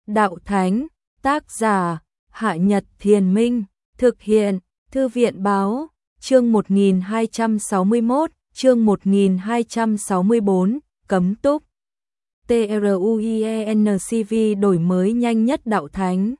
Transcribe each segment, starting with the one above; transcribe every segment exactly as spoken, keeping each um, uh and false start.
Đạo Thánh, tác giả, Hạ Nhật Thiền Minh, thực hiện, Thư viện Báo, chương một nghìn hai trăm sáu mươi mốt, chương một nghìn hai trăm sáu mươi bốn, cấm túc. TRUIENCV đổi mới nhanh nhất Đạo Thánh.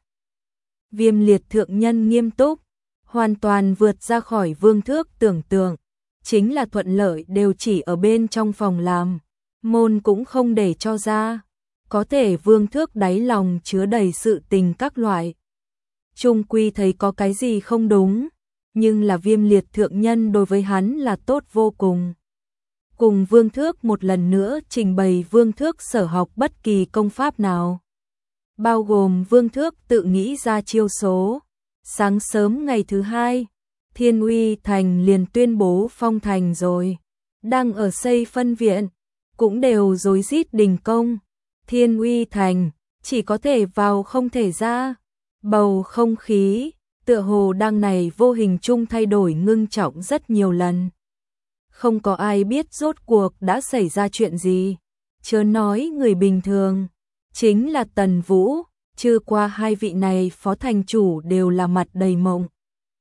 Viêm liệt thượng nhân nghiêm túc, hoàn toàn vượt ra khỏi vương thước tưởng tượng, chính là thuận lợi đều chỉ ở bên trong phòng làm, môn cũng không để cho ra, có thể vương thước đáy lòng chứa đầy sự tình các loại. Trung quy thấy có cái gì không đúng, nhưng là viêm liệt thượng nhân đối với hắn là tốt vô cùng. Cùng vương thước một lần nữa trình bày vương thước sở học bất kỳ công pháp nào. Bao gồm vương thước tự nghĩ ra chiêu số. Sáng sớm ngày thứ hai, Thiên Uy Thành liền tuyên bố phong thành rồi. Đang ở xây phân viện, cũng đều rối rít đình công. Thiên Uy Thành, chỉ có thể vào không thể ra. Bầu không khí, tựa hồ đang này vô hình chung thay đổi ngưng trọng rất nhiều lần. Không có ai biết rốt cuộc đã xảy ra chuyện gì. Chớ nói người bình thường, chính là Tần Vũ, chưa qua hai vị này phó thành chủ đều là mặt đầy mộng.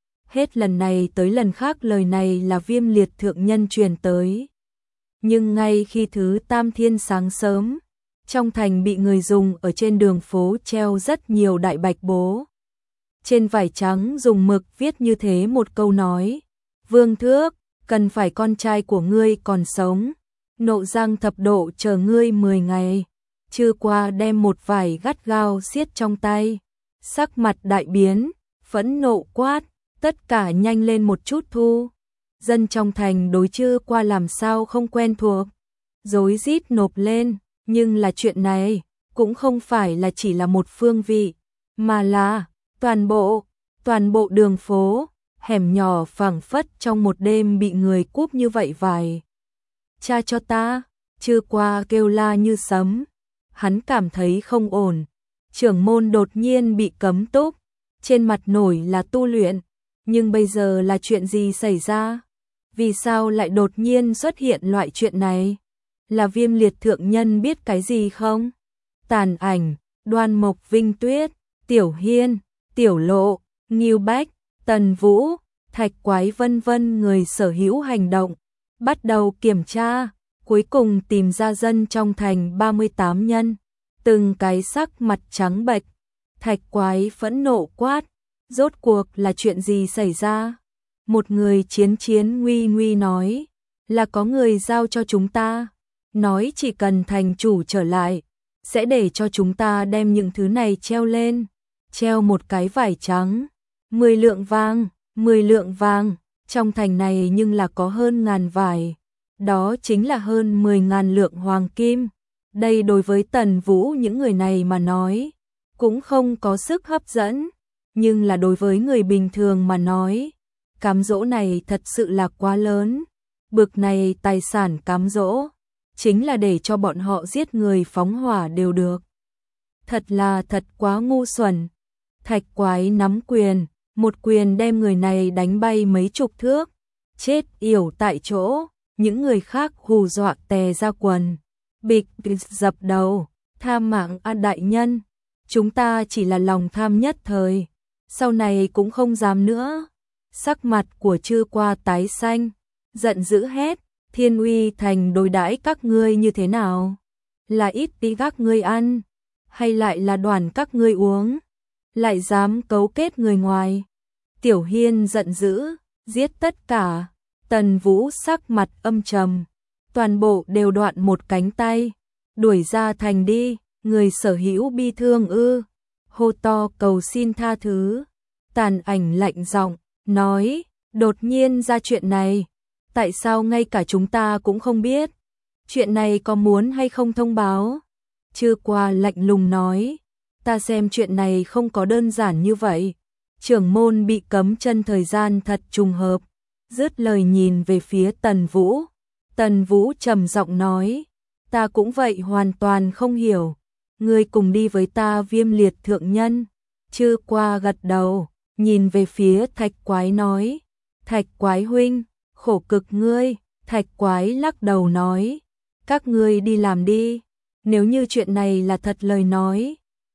Hết lần này tới lần khác lời này là viêm liệt thượng nhân truyền tới. Nhưng ngay khi thứ tam thiên sáng sớm, trong thành bị người dùng ở trên đường phố treo rất nhiều đại bạch bố. Trên vải trắng dùng mực viết như thế một câu nói: Vương Thước, cần phải con trai của ngươi còn sống, nộ giang thập độ chờ ngươi mười ngày. Chưa qua đem một vải gắt gao siết trong tay, sắc mặt đại biến, phẫn nộ quát, tất cả nhanh lên một chút thu. Dân trong thành đối chưa qua làm sao không quen thuộc, rối rít nộp lên, nhưng là chuyện này cũng không phải là chỉ là một phương vị, mà là toàn bộ, toàn bộ đường phố, hẻm nhỏ phảng phất trong một đêm bị người cúp như vậy vài. Cha cho ta, chưa qua kêu la như sấm. Hắn cảm thấy không ổn, trưởng môn đột nhiên bị cấm túc, trên mặt nổi là tu luyện, nhưng bây giờ là chuyện gì xảy ra? Vì sao lại đột nhiên xuất hiện loại chuyện này? Là viêm liệt thượng nhân biết cái gì không? Tàn ảnh, Đoan Mộc Vinh Tuyết, Tiểu Hiên, Tiểu Lộ, Ngưu Bách, Tần Vũ, Thạch Quái vân vân người sở hữu hành động, bắt đầu kiểm tra. Cuối cùng tìm ra dân trong thành ba mươi tám nhân, từng cái sắc mặt trắng bệch. Thạch Quái phẫn nộ quát, rốt cuộc là chuyện gì xảy ra? Một người chiến chiến nguy nguy nói, là có người giao cho chúng ta, nói chỉ cần thành chủ trở lại, sẽ để cho chúng ta đem những thứ này treo lên, treo một cái vải trắng, mười lượng vàng, mười lượng vàng, trong thành này nhưng là có hơn ngàn vải. Đó chính là hơn mười ngàn lượng hoàng kim. Đây đối với Tần Vũ những người này mà nói, cũng không có sức hấp dẫn. Nhưng là đối với người bình thường mà nói, cám dỗ này thật sự là quá lớn. Bực này tài sản cám dỗ, chính là để cho bọn họ giết người phóng hỏa đều được. Thật là thật quá ngu xuẩn. Thạch Quái nắm quyền, một quyền đem người này đánh bay mấy chục thước, chết yểu tại chỗ. Những người khác hù dọa tè ra quần, bịch bịch dập đầu, tha mạng a đại nhân, chúng ta chỉ là lòng tham nhất thời, sau này cũng không dám nữa. Sắc mặt của Chư Qua tái xanh, giận dữ hét, Thiên Uy Thành đối đãi các ngươi như thế nào? Là ít tí các ngươi ăn, hay lại là đoàn các ngươi uống? Lại dám cấu kết người ngoài? Tiểu Hiên giận dữ, giết tất cả. Tần Vũ sắc mặt âm trầm, toàn bộ đều đoạn một cánh tay, đuổi ra thành đi, người sở hữu bi thương ư, hô to cầu xin tha thứ. Tàn ảnh lạnh giọng, nói, đột nhiên ra chuyện này, tại sao ngay cả chúng ta cũng không biết, chuyện này có muốn hay không thông báo? Chưa qua lạnh lùng nói, ta xem chuyện này không có đơn giản như vậy, trưởng môn bị cấm chân thời gian thật trùng hợp. Dứt lời nhìn về phía Tần Vũ. Tần Vũ trầm giọng nói, ta cũng vậy hoàn toàn không hiểu. Ngươi cùng đi với ta viêm liệt thượng nhân. Chư Qua gật đầu, nhìn về phía Thạch Quái nói, Thạch Quái huynh, khổ cực ngươi. Thạch Quái lắc đầu nói, các ngươi đi làm đi. Nếu như chuyện này là thật lời nói,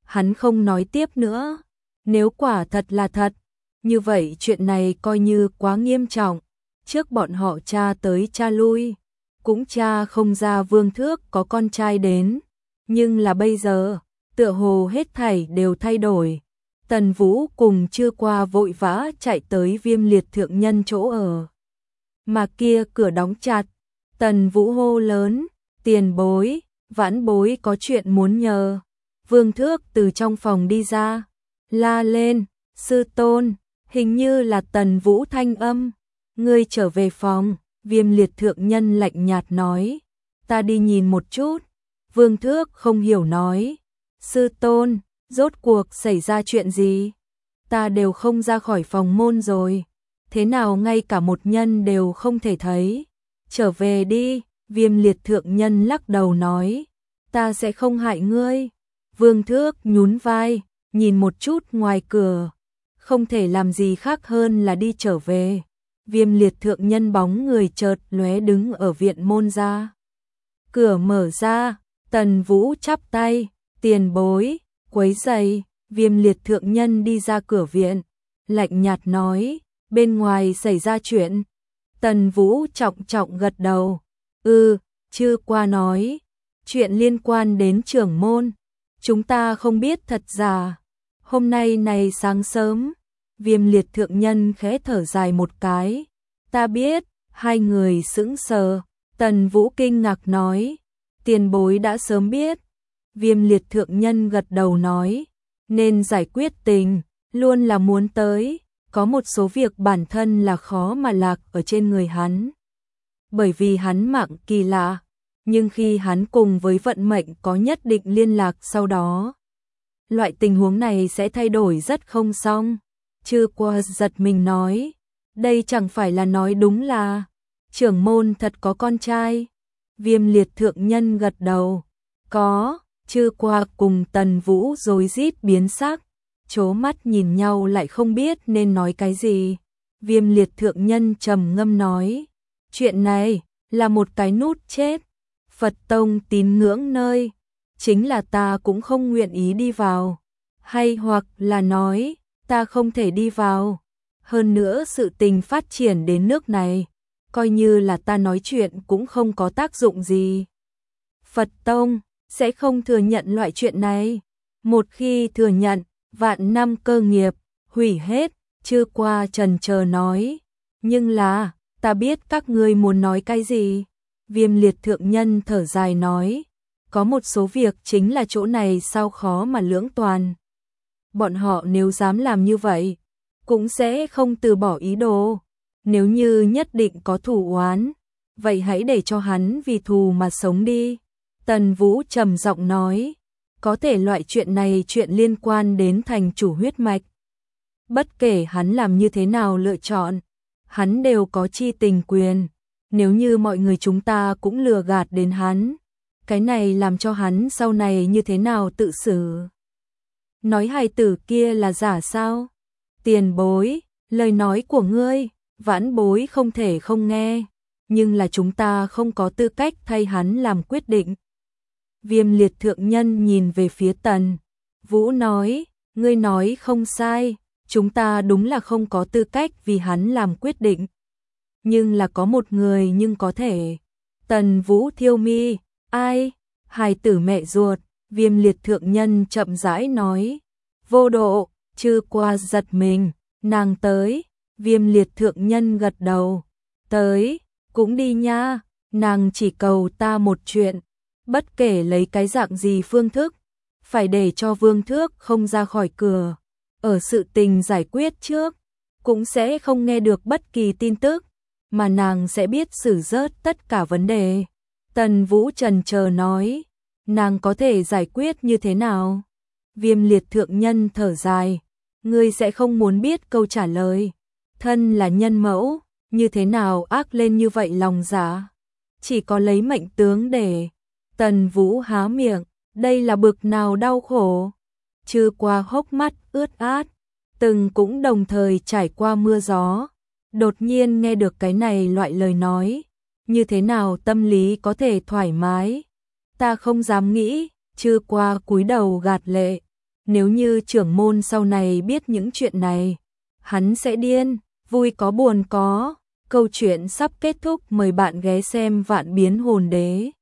hắn không nói tiếp nữa. Nếu quả thật là thật, như vậy chuyện này coi như quá nghiêm trọng. Trước bọn họ tra tới tra lui, cũng tra không ra Vương Thước có con trai đến. Nhưng là bây giờ, tựa hồ hết thảy đều thay đổi. Tần Vũ cùng Chư Qua vội vã chạy tới Viêm Liệt thượng nhân chỗ ở. Mà kia cửa đóng chặt, Tần Vũ hô lớn, tiền bối, vãn bối có chuyện muốn nhờ. Vương Thước từ trong phòng đi ra, la lên, sư tôn, hình như là Tần Vũ thanh âm. Ngươi trở về phòng, Viêm Liệt thượng nhân lạnh nhạt nói, ta đi nhìn một chút. Vương Thước không hiểu nói, sư tôn, rốt cuộc xảy ra chuyện gì? Ta đều không ra khỏi phòng môn rồi, thế nào ngay cả một nhân đều không thể thấy? Trở về đi, Viêm Liệt thượng nhân lắc đầu nói, ta sẽ không hại ngươi. Vương Thước nhún vai, nhìn một chút ngoài cửa, không thể làm gì khác hơn là đi trở về. Viêm Liệt thượng nhân bóng người chợt lóe đứng ở viện môn ra. Cửa mở ra, Tần Vũ chắp tay, tiền bối, quấy rầy. Viêm Liệt thượng nhân đi ra cửa viện, lạnh nhạt nói, bên ngoài xảy ra chuyện. Tần Vũ trọng trọng gật đầu, ừ, Chư Qua nói, chuyện liên quan đến trưởng môn, chúng ta không biết thật giả. Hôm nay này sáng sớm, Viêm Liệt thượng nhân khẽ thở dài một cái, ta biết. Hai người sững sờ. Tần Vũ kinh ngạc nói, tiền bối đã sớm biết. Viêm Liệt thượng nhân gật đầu nói, nên giải quyết tình, luôn là muốn tới. Có một số việc bản thân là khó mà lạc ở trên người hắn. Bởi vì hắn mạng kỳ lạ, nhưng khi hắn cùng với vận mệnh có nhất định liên lạc sau đó, loại tình huống này sẽ thay đổi rất không xong. Chư Qua giật mình nói, đây chẳng phải là nói đúng là trưởng môn thật có con trai? Viêm Liệt thượng nhân gật đầu, có. Chư Qua cùng Tần Vũ rối rít biến sắc, chố mắt nhìn nhau lại không biết nên nói cái gì. Viêm Liệt thượng nhân trầm ngâm nói, chuyện này là một cái nút chết. Phật tông tín ngưỡng nơi, chính là ta cũng không nguyện ý đi vào. Hay hoặc là nói, ta không thể đi vào. Hơn nữa sự tình phát triển đến nước này, coi như là ta nói chuyện cũng không có tác dụng gì. Phật tông sẽ không thừa nhận loại chuyện này. Một khi thừa nhận, vạn năm cơ nghiệp hủy hết. Chư Qua trần chờ nói, nhưng là ta biết các ngươi muốn nói cái gì. Viêm Liệt thượng nhân thở dài nói, có một số việc chính là chỗ này sao khó mà lưỡng toàn. Bọn họ nếu dám làm như vậy, cũng sẽ không từ bỏ ý đồ. Nếu như nhất định có thù oán, vậy hãy để cho hắn vì thù mà sống đi. Tần Vũ trầm giọng nói, có thể loại chuyện này chuyện liên quan đến thành chủ huyết mạch. Bất kể hắn làm như thế nào lựa chọn, hắn đều có chi tình quyền. Nếu như mọi người chúng ta cũng lừa gạt đến hắn, cái này làm cho hắn sau này như thế nào tự xử? Nói hài tử kia là giả sao? Tiền bối, lời nói của ngươi, vãn bối không thể không nghe, nhưng là chúng ta không có tư cách thay hắn làm quyết định. Viêm Liệt thượng nhân nhìn về phía Tần Vũ nói, ngươi nói không sai, chúng ta đúng là không có tư cách vì hắn làm quyết định. Nhưng là có một người nhưng có thể. Tần Vũ thiêu mi, ai? Hài tử mẹ ruột. Viêm Liệt thượng nhân chậm rãi nói, vô độ. Chư Qua giật mình, nàng tới. Viêm Liệt thượng nhân gật đầu, tới, cũng đi nha. Nàng chỉ cầu ta một chuyện, bất kể lấy cái dạng gì phương thức, phải để cho Vương Thước không ra khỏi cửa. Ở sự tình giải quyết trước, cũng sẽ không nghe được bất kỳ tin tức, mà nàng sẽ biết xử rớt tất cả vấn đề. Tần Vũ trần chờ nói, nàng có thể giải quyết như thế nào? Viêm Liệt thượng nhân thở dài, ngươi sẽ không muốn biết câu trả lời. Thân là nhân mẫu, như thế nào ác lên như vậy lòng dạ? Chỉ có lấy mệnh tướng để. Tần Vũ há miệng, đây là bực nào đau khổ. Chư Qua hốc mắt ướt át, từng cũng đồng thời trải qua mưa gió, đột nhiên nghe được cái này loại lời nói, như thế nào tâm lý có thể thoải mái? Ta không dám nghĩ. Chư Qua cúi đầu gạt lệ, Nếu như trưởng môn sau này biết những chuyện này, hắn sẽ điên, vui có buồn có. Câu chuyện sắp kết thúc, mời bạn ghé xem Vạn Biến Hồn Đế.